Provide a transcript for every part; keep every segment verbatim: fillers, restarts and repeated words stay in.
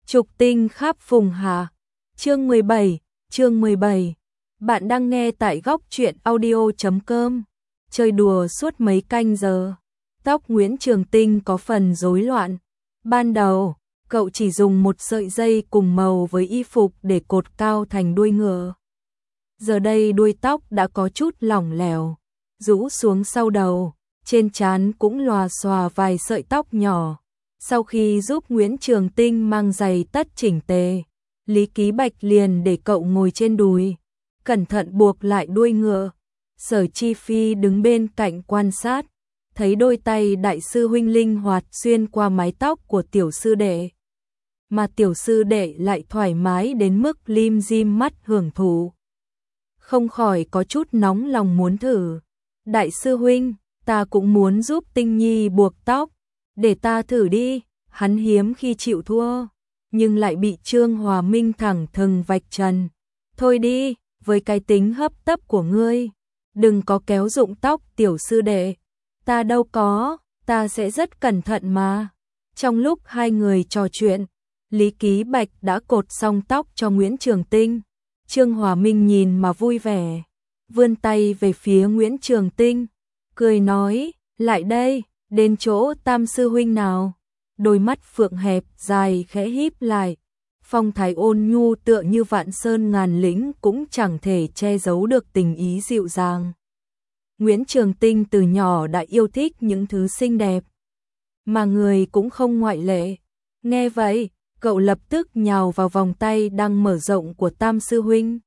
Trục tinh khắp phùng hà. Chương mười bảy, chương mười bảy. Bạn đang nghe tại góc truyện audio chấm com. Chơi đùa suốt mấy canh giờ. Tóc Nguyễn Trường Tinh có phần rối loạn. Ban đầu, cậu chỉ dùng một sợi dây cùng màu với y phục để cột cao thành đuôi ngựa. Giờ đây đuôi tóc đã có chút lỏng lẻo, rũ xuống sau đầu, trên trán cũng lòa xòa vài sợi tóc nhỏ. Sau khi giúp Nguyễn Trường Tinh mang giày tất chỉnh tề, Lý Ký Bạch liền để cậu ngồi trên đùi, cẩn thận buộc lại đuôi ngựa. Sở Chi Phi đứng bên cạnh quan sát, thấy đôi tay đại sư huynh linh hoạt xuyên qua mái tóc của tiểu sư đệ, mà tiểu sư đệ lại thoải mái đến mức lim dim mắt hưởng thụ. Không khỏi có chút nóng lòng muốn thử. Đại sư huynh, ta cũng muốn giúp Tinh Nhi buộc tóc, để ta thử đi. Hắn hiếm khi chịu thua, nhưng lại bị Trương Hòa Minh thẳng thừng vạch trần. Thôi đi, với cái tính hấp tấp của ngươi, đừng có kéo rụng tóc tiểu sư đệ. Ta đâu có, ta sẽ rất cẩn thận mà. Trong lúc hai người trò chuyện, Lý Ký Bạch đã cột xong tóc cho Nguyễn Trường Tinh. Trương Hòa Minh nhìn mà vui vẻ, vươn tay về phía Nguyễn Trường Tinh, cười nói, lại đây, đến chỗ Tam sư huynh nào. Đôi mắt phượng hẹp dài khẽ híp lại, phong thái ôn nhu tựa như vạn sơn ngàn lĩnh cũng chẳng thể che giấu được tình ý dịu dàng. Nguyễn Trường Tinh từ nhỏ đã yêu thích những thứ xinh đẹp, mà người cũng không ngoại lệ. Nghe vậy, cậu lập tức nhào vào vòng tay đang mở rộng của Tam sư huynh.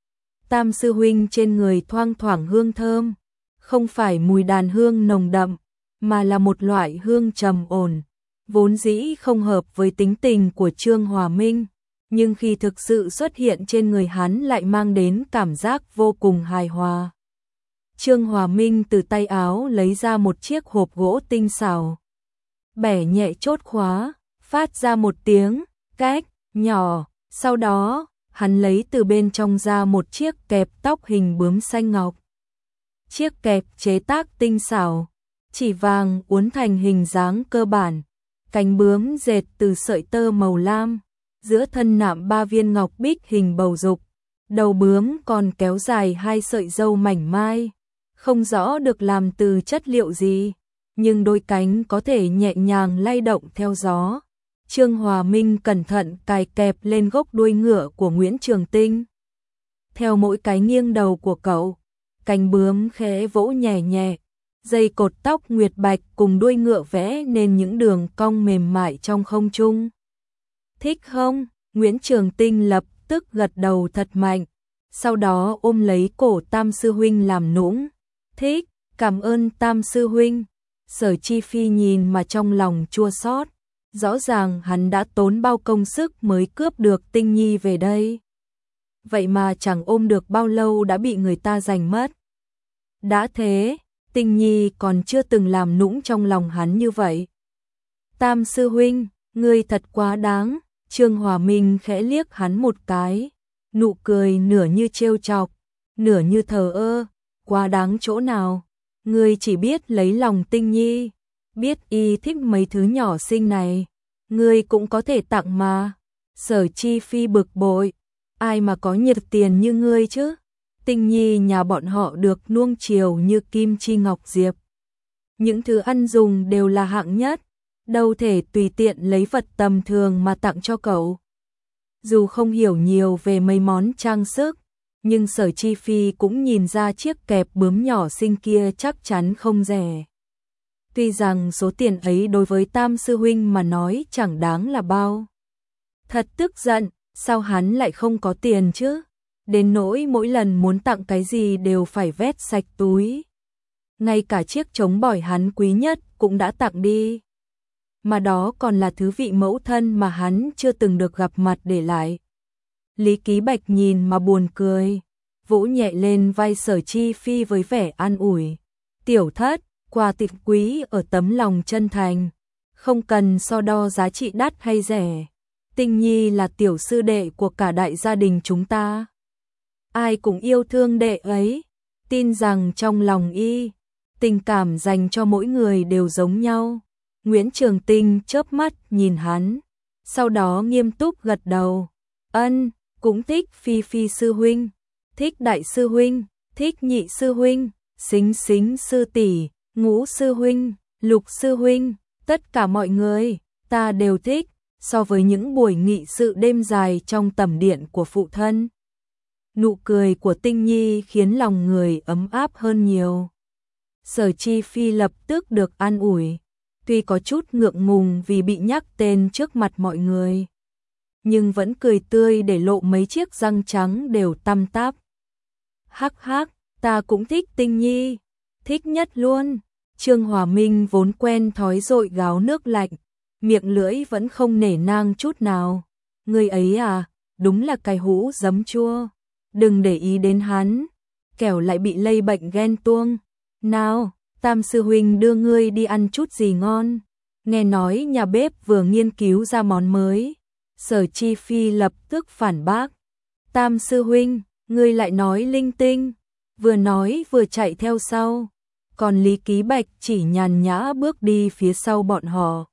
Tam sư huynh trên người thoang thoảng hương thơm, không phải mùi đàn hương nồng đậm, mà là một loại hương trầm ổn, vốn dĩ không hợp với tính tình của Trương Hòa Minh, nhưng khi thực sự xuất hiện trên người hắn lại mang đến cảm giác vô cùng hài hòa. Trương Hòa Minh từ tay áo lấy ra một chiếc hộp gỗ tinh xảo, bẻ nhẹ chốt khóa, phát ra một tiếng két nhỏ, sau đó, hắn lấy từ bên trong ra một chiếc kẹp tóc hình bướm xanh ngọc. Chiếc kẹp chế tác tinh xảo, chỉ vàng uốn thành hình dáng cơ bản, cánh bướm dệt từ sợi tơ màu lam, giữa thân nạm ba viên ngọc bích hình bầu dục, đầu bướm còn kéo dài hai sợi râu mảnh mai, không rõ được làm từ chất liệu gì, nhưng đôi cánh có thể nhẹ nhàng lay động theo gió. Trương Hòa Minh cẩn thận cài kẹp lên gốc đuôi ngựa của Nguyễn Trường Tinh. Theo mỗi cái nghiêng đầu của cậu, cánh bướm khẽ vỗ nhẹ nhẹ, dây cột tóc nguyệt bạch cùng đuôi ngựa vẽ nên những đường cong mềm mại trong không trung. Thích không? Nguyễn Trường Tinh lập tức gật đầu thật mạnh, sau đó ôm lấy cổ Tam sư huynh làm nũng. Thích, cảm ơn Tam sư huynh. Sở Chi Phi nhìn mà trong lòng chua xót. Rõ ràng hắn đã tốn bao công sức mới cướp được Tinh Nhi về đây. Vậy mà chẳng ôm được bao lâu đã bị người ta giành mất. Đã thế, Tinh Nhi còn chưa từng làm nũng trong lòng hắn như vậy. Tam sư huynh, ngươi thật quá đáng. Trương Hòa Minh khẽ liếc hắn một cái, nụ cười nửa như trêu chọc, nửa như thờ ơ. Quá đáng chỗ nào? Ngươi chỉ biết lấy lòng Tinh Nhi, biết y thích mấy thứ nhỏ xinh này, ngươi cũng có thể tặng mà. Sở Chi Phi bực bội, ai mà có nhiệt tiền như ngươi chứ? Tinh Nhi nhà bọn họ được nuông chiều như kim chi ngọc diệp, những thứ ăn dùng đều là hạng nhất, đâu thể tùy tiện lấy vật tầm thường mà tặng cho cậu. Dù không hiểu nhiều về mấy món trang sức, nhưng Sở Chi Phi cũng nhìn ra chiếc kẹp bướm nhỏ xinh kia chắc chắn không rẻ. Tuy rằng số tiền ấy đối với Tam sư huynh mà nói chẳng đáng là bao. Thật tức giận, sao hắn lại không có tiền chứ? Đến nỗi mỗi lần muốn tặng cái gì đều phải vét sạch túi. Ngay cả chiếc trống bỏi hắn quý nhất cũng đã tặng đi. Mà đó còn là thứ vị mẫu thân mà hắn chưa từng được gặp mặt để lại. Lý Ký Bạch nhìn mà buồn cười, vỗ nhẹ lên vai Sở Chi Phi với vẻ an ủi. Tiểu thất, quà tặng quý ở tấm lòng chân thành, không cần so đo giá trị đắt hay rẻ. Tinh Nhi là tiểu sư đệ của cả đại gia đình chúng ta. Ai cũng yêu thương đệ ấy, tin rằng trong lòng y, tình cảm dành cho mỗi người đều giống nhau. Nguyễn Trường Tinh chớp mắt nhìn hắn, sau đó nghiêm túc gật đầu. Ân, cũng thích Phi Phi sư huynh, thích đại sư huynh, thích nhị sư huynh, Xính Xính sư tỷ, Ngũ sư huynh, Lục sư huynh, tất cả mọi người, ta đều thích, so với những buổi nghị sự đêm dài trong tẩm điện của phụ thân. Nụ cười của Tinh Nhi khiến lòng người ấm áp hơn nhiều. Sở Chi Phi lập tức được an ủi, tuy có chút ngượng ngùng vì bị nhắc tên trước mặt mọi người, nhưng vẫn cười tươi để lộ mấy chiếc răng trắng đều tăm táp. Hắc hắc, ta cũng thích Tinh Nhi, thích nhất luôn. Trương Hòa Minh vốn quen thói dội gáo nước lạnh, miệng lưỡi vẫn không nể nang chút nào. Người ấy à, đúng là cái hũ giấm chua. Đừng để ý đến hắn, kẻo lại bị lây bệnh ghen tuông. Nào, Tam sư huynh đưa ngươi đi ăn chút gì ngon. Nghe nói nhà bếp vừa nghiên cứu ra món mới. Sở Chi Phi lập tức phản bác. Tam sư huynh, ngươi lại nói linh tinh. Vừa nói vừa chạy theo sau. Còn Lý Ký Bạch chỉ nhàn nhã bước đi phía sau bọn họ.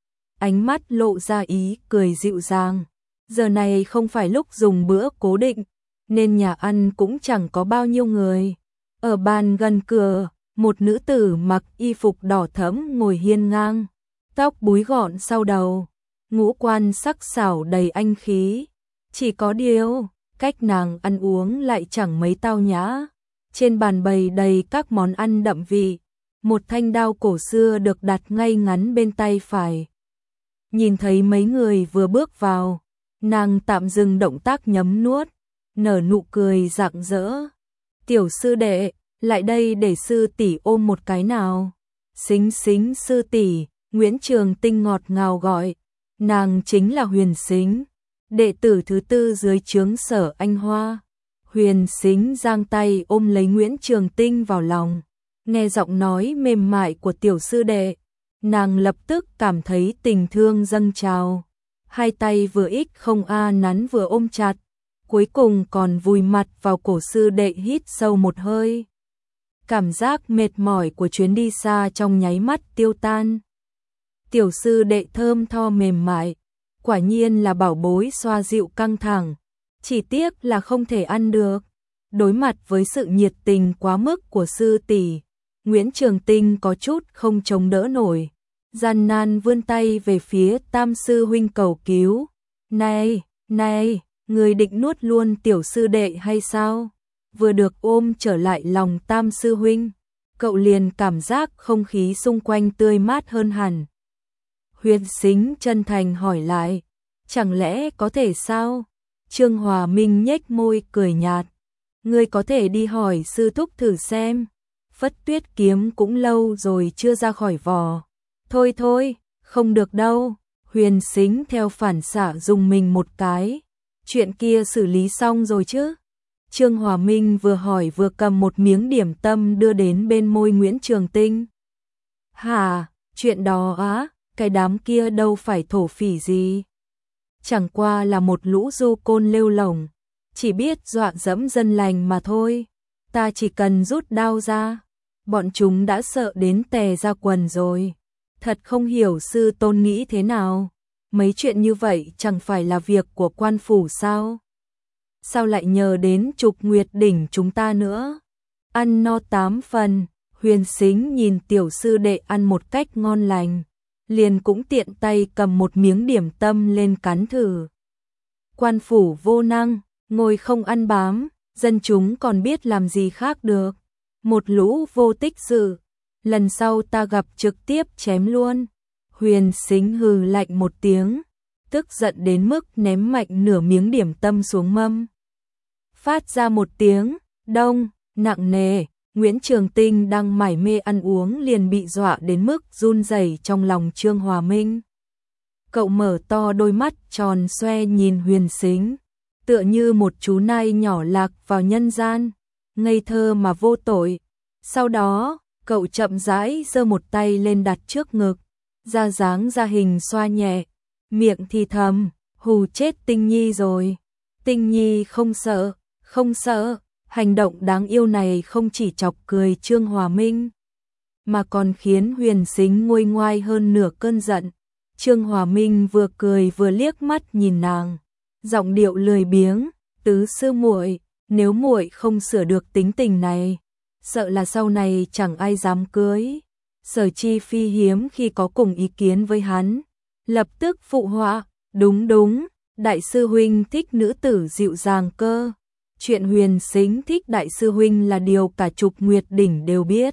Ánh mắt lộ ra ý cười dịu dàng. Giờ này không phải lúc dùng bữa cố định, nên nhà ăn cũng chẳng có bao nhiêu người. Ở bàn gần cửa, một nữ tử mặc y phục đỏ thẫm ngồi hiên ngang, tóc búi gọn sau đầu, ngũ quan sắc sảo đầy anh khí. Chỉ có điều, cách nàng ăn uống lại chẳng mấy tao nhã. Trên bàn bày đầy các món ăn đậm vị, một thanh đao cổ xưa được đặt ngay ngắn bên tay phải. Nhìn thấy mấy người vừa bước vào, nàng tạm dừng động tác nhấm nuốt, nở nụ cười rạng rỡ. Tiểu sư đệ, lại đây để sư tỷ ôm một cái nào. Xính Xính sư tỷ, Nguyễn Trường Tinh ngọt ngào gọi. Nàng chính là Huyền Xính, đệ tử thứ tư dưới trướng Sở Anh Hoa. Huyền Xính giang tay ôm lấy Nguyễn Trường Tinh vào lòng. Nghe giọng nói mềm mại của tiểu sư đệ, nàng lập tức cảm thấy tình thương dâng trào. Hai tay vừa ích không a nắn vừa ôm chặt, cuối cùng còn vùi mặt vào cổ sư đệ hít sâu một hơi. Cảm giác mệt mỏi của chuyến đi xa trong nháy mắt tiêu tan. Tiểu sư đệ thơm tho mềm mại, quả nhiên là bảo bối xoa dịu căng thẳng, chỉ tiếc là không thể ăn được. Đối mặt với sự nhiệt tình quá mức của sư tỷ, Nguyễn Trường Tinh có chút không chống đỡ nổi, gian nan vươn tay về phía Tam sư huynh cầu cứu. Này, này, người định nuốt luôn tiểu sư đệ hay sao? Vừa được ôm trở lại lòng Tam sư huynh, cậu liền cảm giác không khí xung quanh tươi mát hơn hẳn. Huyền Xính chân thành hỏi lại, chẳng lẽ có thể sao? Trương Hòa Minh nhếch môi cười nhạt, ngươi có thể đi hỏi sư thúc thử xem. Phất Tuyết kiếm cũng lâu rồi chưa ra khỏi vỏ. Thôi thôi, không được đâu. Huyền Xính theo phản xạ dùng mình một cái. Chuyện kia xử lý xong rồi chứ? Trương Hòa Minh vừa hỏi vừa cầm một miếng điểm tâm đưa đến bên môi Nguyễn Trường Tinh. Hả, chuyện đó á, cái đám kia đâu phải thổ phỉ gì. Chẳng qua là một lũ du côn lêu lổng, chỉ biết dọa dẫm dân lành mà thôi. Ta chỉ cần rút đao ra, bọn chúng đã sợ đến tè ra quần rồi. Thật không hiểu sư tôn nghĩ thế nào. Mấy chuyện như vậy chẳng phải là việc của quan phủ sao? Sao lại nhờ đến Trục Nguyệt đỉnh chúng ta nữa? Ăn no tám phần, Huyền Xính nhìn tiểu sư đệ ăn một cách ngon lành, liền cũng tiện tay cầm một miếng điểm tâm lên cắn thử. Quan phủ vô năng, ngồi không ăn bám, dân chúng còn biết làm gì khác được. Một lũ vô tích sự, lần sau ta gặp trực tiếp chém luôn. Huyền Xính hừ lạnh một tiếng, tức giận đến mức ném mạnh nửa miếng điểm tâm xuống mâm. Phát ra một tiếng đông nặng nề, Nguyễn Trường Tinh đang mải mê ăn uống liền bị dọa đến mức run rẩy trong lòng Trương Hòa Minh. Cậu mở to đôi mắt tròn xoe nhìn Huyền Xính, tựa như một chú nai nhỏ lạc vào nhân gian, ngây thơ mà vô tội. Sau đó, cậu chậm rãi giơ một tay lên đặt trước ngực, ra dáng ra hình xoa nhẹ, miệng thì thầm, hù chết Tinh Nhi rồi. Tinh Nhi không sợ, không sợ. Hành động đáng yêu này không chỉ chọc cười Trương Hòa Minh, mà còn khiến Huyền Xính nguôi ngoai hơn nửa cơn giận. Trương Hòa Minh vừa cười vừa liếc mắt nhìn nàng, giọng điệu lười biếng, "Tứ sư muội, nếu muội không sửa được tính tình này, sợ là sau này chẳng ai dám cưới." Sở Chi Phi hiếm khi có cùng ý kiến với hắn, lập tức phụ họa, "Đúng đúng, đại sư huynh thích nữ tử dịu dàng cơ. Chuyện Huyền Sính thích đại sư huynh là điều cả Trục Nguyệt đỉnh đều biết.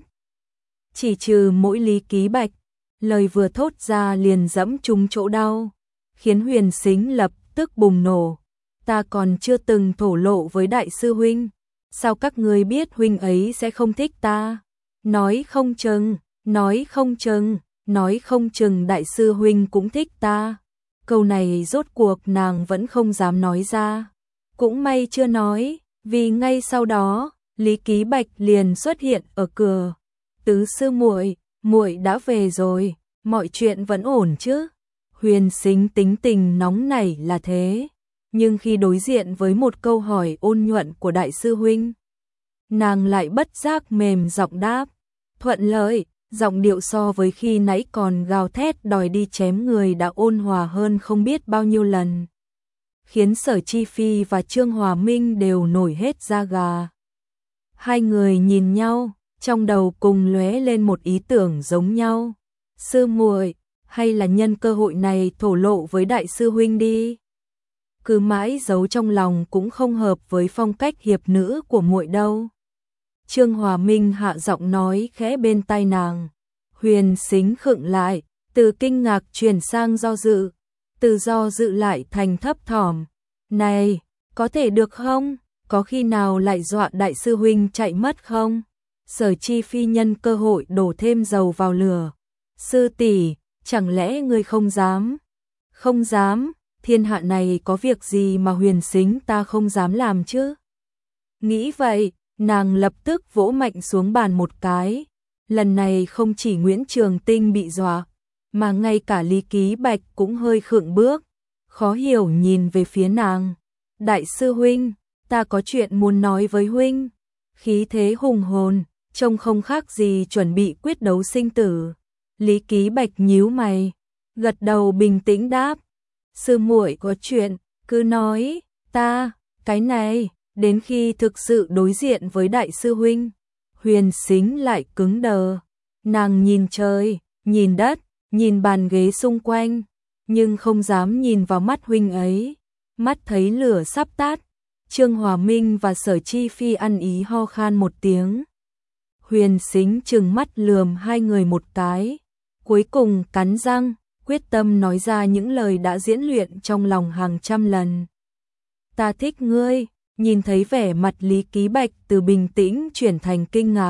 Chỉ trừ mỗi Lý Ký Bạch." Lời vừa thốt ra liền dẫm trúng chỗ đau, khiến Huyền Sính lập tức bùng nổ. "Ta còn chưa từng thổ lộ với đại sư huynh, sao các ngươi biết huynh ấy sẽ không thích ta? Nói không chừng, nói không chừng, nói không chừng đại sư huynh cũng thích ta." Câu này rốt cuộc nàng vẫn không dám nói ra. Cũng may chưa nói, vì ngay sau đó, Lý Ký Bạch liền xuất hiện ở cửa. "Tứ sư muội, muội đã về rồi, mọi chuyện vẫn ổn chứ?" Huyền Sính tính tình nóng nảy là thế, nhưng khi đối diện với một câu hỏi ôn nhuận của đại sư huynh, nàng lại bất giác mềm giọng đáp, thuận lợi. Giọng điệu so với khi nãy còn gào thét đòi đi chém người đã ôn hòa hơn không biết bao nhiêu lần, khiến Sở Chi Phi và Trương Hòa Minh đều nổi hết da gà. Hai người nhìn nhau, trong đầu cùng lóe lên một ý tưởng giống nhau. "Sư muội, hay là nhân cơ hội này thổ lộ với đại sư huynh đi. Cứ mãi giấu trong lòng cũng không hợp với phong cách hiệp nữ của muội đâu." Trương Hòa Minh hạ giọng nói khẽ bên tai nàng. Huyền Sính khựng lại, từ kinh ngạc chuyển sang do dự, từ do dự lại thành thấp thỏm. "Này, có thể được không? Có khi nào lại dọa đại sư huynh chạy mất không?" Sở Chi Phi nhân cơ hội đổ thêm dầu vào lửa. "Sư tỷ, chẳng lẽ ngươi không dám?" "Không dám, thiên hạ này có việc gì mà Huyền Sính ta không dám làm chứ?" Nghĩ vậy, nàng lập tức vỗ mạnh xuống bàn một cái. Lần này không chỉ Nguyễn Trường Tinh bị dọa, mà ngay cả Lý Ký Bạch cũng hơi khựng bước, khó hiểu nhìn về phía nàng. "Đại sư huynh, ta có chuyện muốn nói với huynh." Khí thế hùng hồn, trông không khác gì chuẩn bị quyết đấu sinh tử. Lý Ký Bạch nhíu mày, gật đầu bình tĩnh đáp, "Sư muội có chuyện, cứ nói." "Ta, cái này, đến khi thực sự đối diện với đại sư huynh." Huyền Sính lại cứng đờ, nàng nhìn trời, nhìn đất, nhìn bàn ghế xung quanh, nhưng không dám nhìn vào mắt huynh ấy. Mắt thấy lửa sắp tắt, Trương Hòa Minh và Sở Chi Phi ăn ý ho khan một tiếng. Huyền Sính trừng mắt lườm hai người một cái, cuối cùng cắn răng, quyết tâm nói ra những lời đã diễn luyện trong lòng hàng trăm lần. "Ta thích ngươi." Nhìn thấy vẻ mặt Lý Ký Bạch từ bình tĩnh chuyển thành kinh ngạc,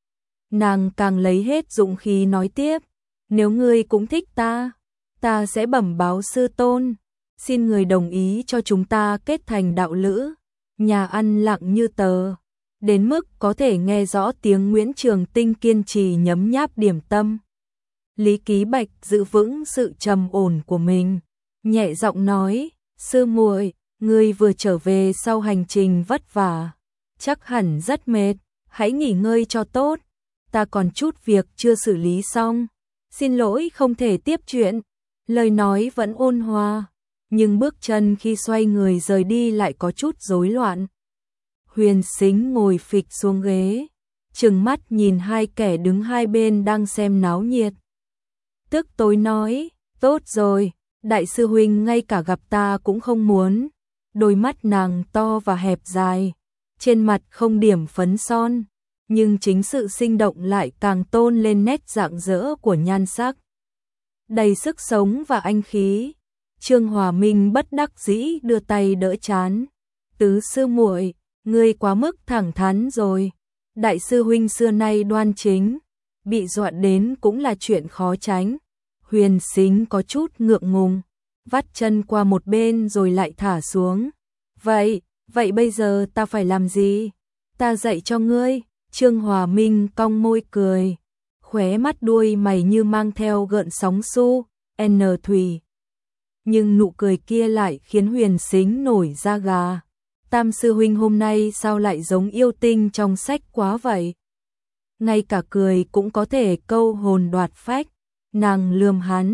nàng càng lấy hết dũng khí nói tiếp, "Nếu ngươi cũng thích ta, ta sẽ bẩm báo sư tôn, xin người đồng ý cho chúng ta kết thành đạo lữ." Nhà ăn lặng như tờ, đến mức có thể nghe rõ tiếng Nguyễn Trường Tinh kiên trì nhấm nháp điểm tâm. Lý Ký Bạch giữ vững sự trầm ổn của mình, nhẹ giọng nói, "Sư muội, ngươi vừa trở về sau hành trình vất vả, chắc hẳn rất mệt, hãy nghỉ ngơi cho tốt. Ta còn chút việc chưa xử lý xong, xin lỗi không thể tiếp chuyện." Lời nói vẫn ôn hòa, nhưng bước chân khi xoay người rời đi lại có chút rối loạn. Huyền Sính ngồi phịch xuống ghế, trừng mắt nhìn hai kẻ đứng hai bên đang xem náo nhiệt. Tức tối nói, "Tốt rồi, đại sư huynh ngay cả gặp ta cũng không muốn." Đôi mắt nàng to và hẹp dài, trên mặt không điểm phấn son, nhưng chính sự sinh động lại càng tôn lên nét rạng rỡ của nhan sắc, đầy sức sống và anh khí. Trương Hòa Minh bất đắc dĩ đưa tay đỡ trán, "Tứ sư muội, ngươi quá mức thẳng thắn rồi. Đại sư huynh xưa nay đoan chính, bị dọa đến cũng là chuyện khó tránh." Huyền Sính có chút ngượng ngùng, vắt chân qua một bên rồi lại thả xuống. Vậy, vậy bây giờ ta phải làm gì? Ta dạy cho ngươi." Trương Hòa Minh cong môi cười, khóe mắt đuôi mày như mang theo gợn sóng su, n thủy. Nhưng nụ cười kia lại khiến Huyền Sính nổi da gà. Tam sư huynh hôm nay sao lại giống yêu tinh trong sách quá vậy? Ngay cả cười cũng có thể câu hồn đoạt phách. Nàng lườm hắn,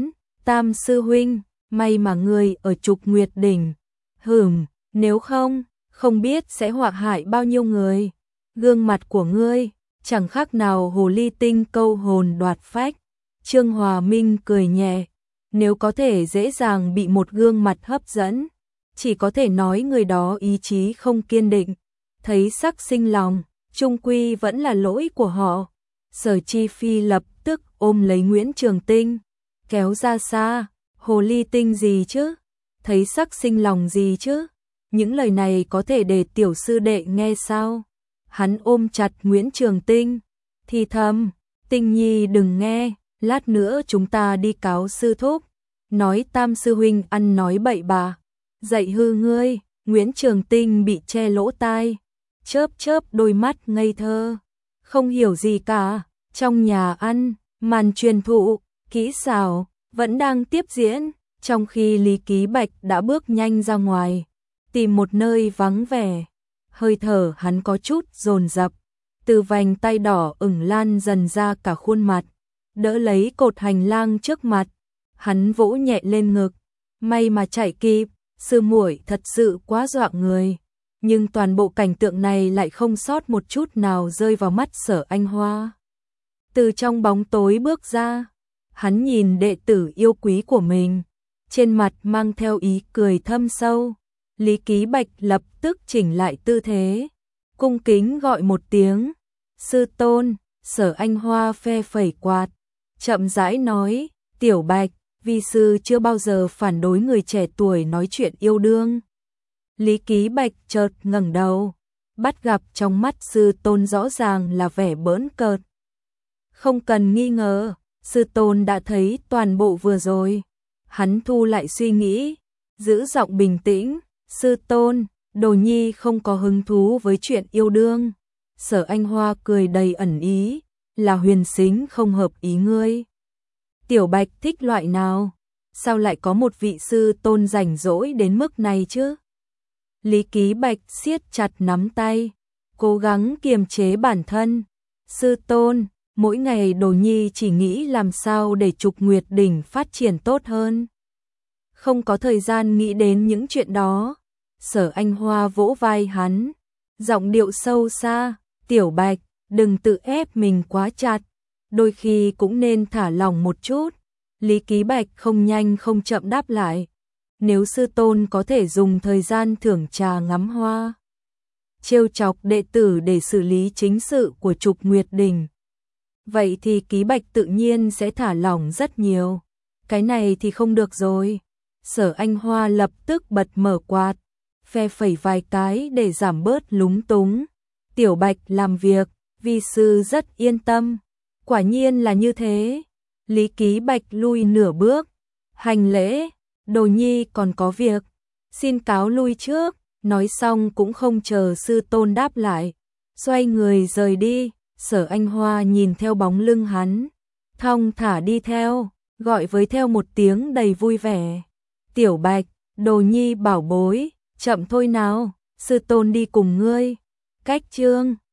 Tam sư huynh, may mà ngươi ở Trục Nguyệt đỉnh. Hửm, nếu không, không biết sẽ hoạc hại bao nhiêu người. Gương mặt của ngươi, chẳng khác nào hồ ly tinh câu hồn đoạt phách. Trương Hòa Minh cười nhẹ, nếu có thể dễ dàng bị một gương mặt hấp dẫn, chỉ có thể nói người đó ý chí không kiên định. Thấy sắc sinh lòng, chung quy vẫn là lỗi của họ. Sở Chi Phi lập tức ôm lấy Nguyễn Trường Tinh, kéo ra xa. Hồ ly tinh gì chứ? Thấy sắc sinh lòng gì chứ? Những lời này có thể để tiểu sư đệ nghe sao? Hắn ôm chặt Nguyễn Trường Tinh, thì thầm, Tinh Nhi đừng nghe, lát nữa chúng ta đi cáo sư thúc. Nói Tam sư huynh ăn nói bậy bạ, dạy hư ngươi. Nguyễn Trường Tinh bị che lỗ tai, chớp chớp đôi mắt ngây thơ, không hiểu gì cả. Trong nhà ăn, màn truyền thụ, kỹ xảo, vẫn đang tiếp diễn, trong khi Lý Ký Bạch đã bước nhanh ra ngoài, tìm một nơi vắng vẻ. Hơi thở hắn có chút dồn dập, từ vành tay đỏ ửng lan dần ra cả khuôn mặt, đỡ lấy cột hành lang trước mặt. Hắn vỗ nhẹ lên ngực, may mà chạy kịp, sư muội thật sự quá dọa người. Nhưng toàn bộ cảnh tượng này lại không sót một chút nào rơi vào mắt Sở Anh Hoa. Từ trong bóng tối bước ra, hắn nhìn đệ tử yêu quý của mình, trên mặt mang theo ý cười thâm sâu. Lý Ký Bạch lập tức chỉnh lại tư thế, cung kính gọi một tiếng, sư tôn. Sở Anh Hoa phe phẩy quạt, chậm rãi nói, Tiểu Bạch, vi sư chưa bao giờ phản đối người trẻ tuổi nói chuyện yêu đương. Lý Ký Bạch chợt ngẩng đầu, bắt gặp trong mắt sư tôn rõ ràng là vẻ bỡn cợt. Không cần nghi ngờ, sư tôn đã thấy toàn bộ vừa rồi. Hắn thu lại suy nghĩ, giữ giọng bình tĩnh, sư tôn, Đồ Nhi không có hứng thú với chuyện yêu đương. Sở Anh Hoa cười đầy ẩn ý, là Huyền Sính không hợp ý ngươi. Tiểu Bạch thích loại nào? Sao lại có một vị sư tôn rảnh rỗi đến mức này chứ? Lý Ký Bạch siết chặt nắm tay, cố gắng kiềm chế bản thân. Sư tôn, mỗi ngày Đồ Nhi chỉ nghĩ làm sao để Trục Nguyệt đỉnh phát triển tốt hơn, không có thời gian nghĩ đến những chuyện đó. Sở Anh Hoa vỗ vai hắn, giọng điệu sâu xa, Tiểu Bạch, đừng tự ép mình quá chặt, đôi khi cũng nên thả lỏng một chút. Lý Ký Bạch không nhanh không chậm đáp lại, nếu sư tôn có thể dùng thời gian thưởng trà ngắm hoa, trêu chọc đệ tử để xử lý chính sự của Trục Nguyệt đỉnh, vậy thì Ký Bạch tự nhiên sẽ thả lỏng rất nhiều. Cái này thì không được rồi. Sở Anh Hoa lập tức bật mở quạt, phe phẩy vài cái để giảm bớt lúng túng. Tiểu Bạch làm việc, vi sư rất yên tâm. Quả nhiên là như thế. Lý Ký Bạch lui nửa bước, hành lễ, Đồ Nhi còn có việc, xin cáo lui trước. Nói xong cũng không chờ sư tôn đáp lại, xoay người rời đi. Sở Anh Hoa nhìn theo bóng lưng hắn, thong thả đi theo, gọi với theo một tiếng đầy vui vẻ, Tiểu Bạch, Đồ Nhi bảo bối, chậm thôi nào, sư tôn đi cùng ngươi. Cách chương